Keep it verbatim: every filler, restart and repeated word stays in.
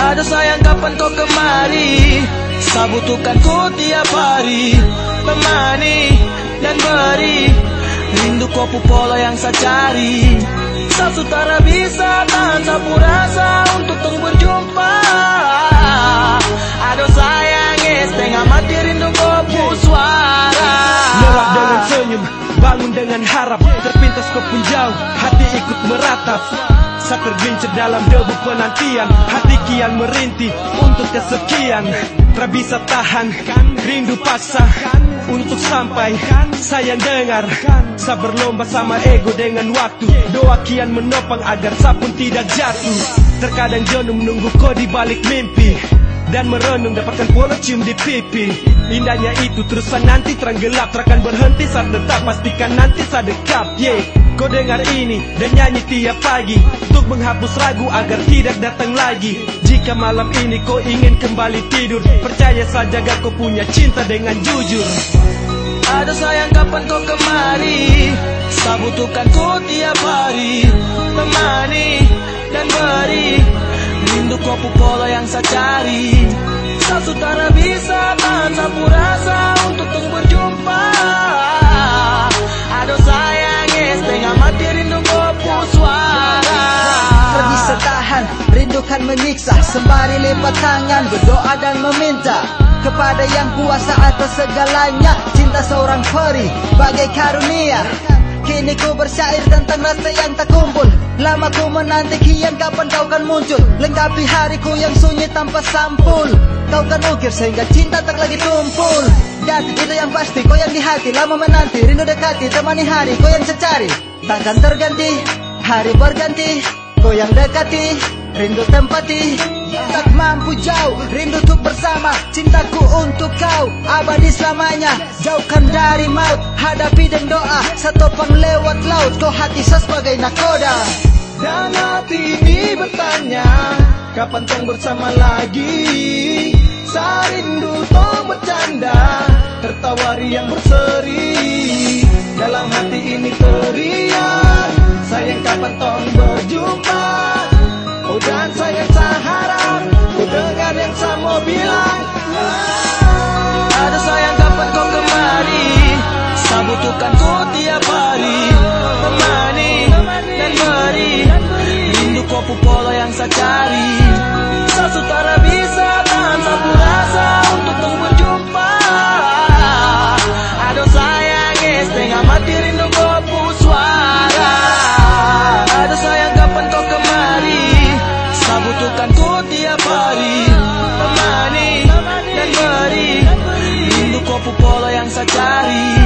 Aduh sayang kapan kau kemari, saya butuhkan kau tiap hari. Temani dan beri rindu kopu pola yang saya cari. Saya sutara bisa tahan sapu rasa untuk tong berjumpa. Aduh sayang setengah mati rindu kopu suara. Lewat dengan senyum, bangun dengan harap, terpintas kau pun jauh, hati ikut meratap. Saya tergelincir dalam debu penantian, hati kian merintih untuk kesekian. Tak bisa tahan, rindu paksa untuk sampai. Sayang dengar, saya berlomba sama ego dengan waktu. Doa kian menopang agar saya pun tidak jatuh. Terkadang jenuh menunggu kau di balik mimpi, dan merenung dapatkan pola cium di pipi. Indahnya itu terusan nanti terang gelap, takkan berhenti saat tetap pastikan nanti saya dekat. Yeah. Kau dengar ini dan nyanyi tiap pagi untuk menghapus ragu agar tidak datang lagi. Jika malam ini kau ingin kembali tidur, percaya saja jaga kau punya cinta dengan jujur. Aduh sayang kapan kau kemari, saya butuhkan kau tiap hari. Temani dan beri rindu kopu pola yang saya cari. Saya sutara bisa tahan sapu rasa untuk tong berjumpa. Aduh sayang setengah mati rindu kopu suara. Tak bisa tahan, rindu kan menyiksa, sembari lipat tangan berdoa dan meminta kepada yang kuasa atas segalanya. Cinta seorang peri bagai karunia. Kini ku bersyair tentang rasa yang tak kumpul. Lama ku menanti kian kapan kau kan muncul, lengkapi hariku yang sunyi tanpa sampul. Kau kan ukir sehingga cinta tak lagi tumpul. Dan itu yang pasti kau yang di hati, lama menanti rindu dekati, temani hari kau yang secari. Takkan terganti, hari berganti, kau yang dekati, rindu tempati. Tak mampu jauh, rindu untuk bersama, cintaku untuk kau abadi selamanya. Jauhkan dari maut, hadapi dan doa, setopang lewat laut, kau hati saya sebagai nakoda. Dan hati ini bertanya, kapan tong bersama lagi? Saya rindu tong bercanda, tertawari yang berseri. Dalam hati ini teriak, sayang kapan tong berjumpa? Oh dan sayang saya harap ku dengar yang saya mau bilang. Aduh sayang kapan kau kemari, saya butuhkan kau tiap hari. Temani dan beri rindu kopu pola yang saya cari. Saya sutara bisa tahan sapu rasa untuk tong berjumpa. Aduh sayang setengah mati rindu kopu suara. Aduh sayang kapan kau kemari, saya butuhkan kau tiap hari. Temani dan beri rindu kopu pola yang saya cari.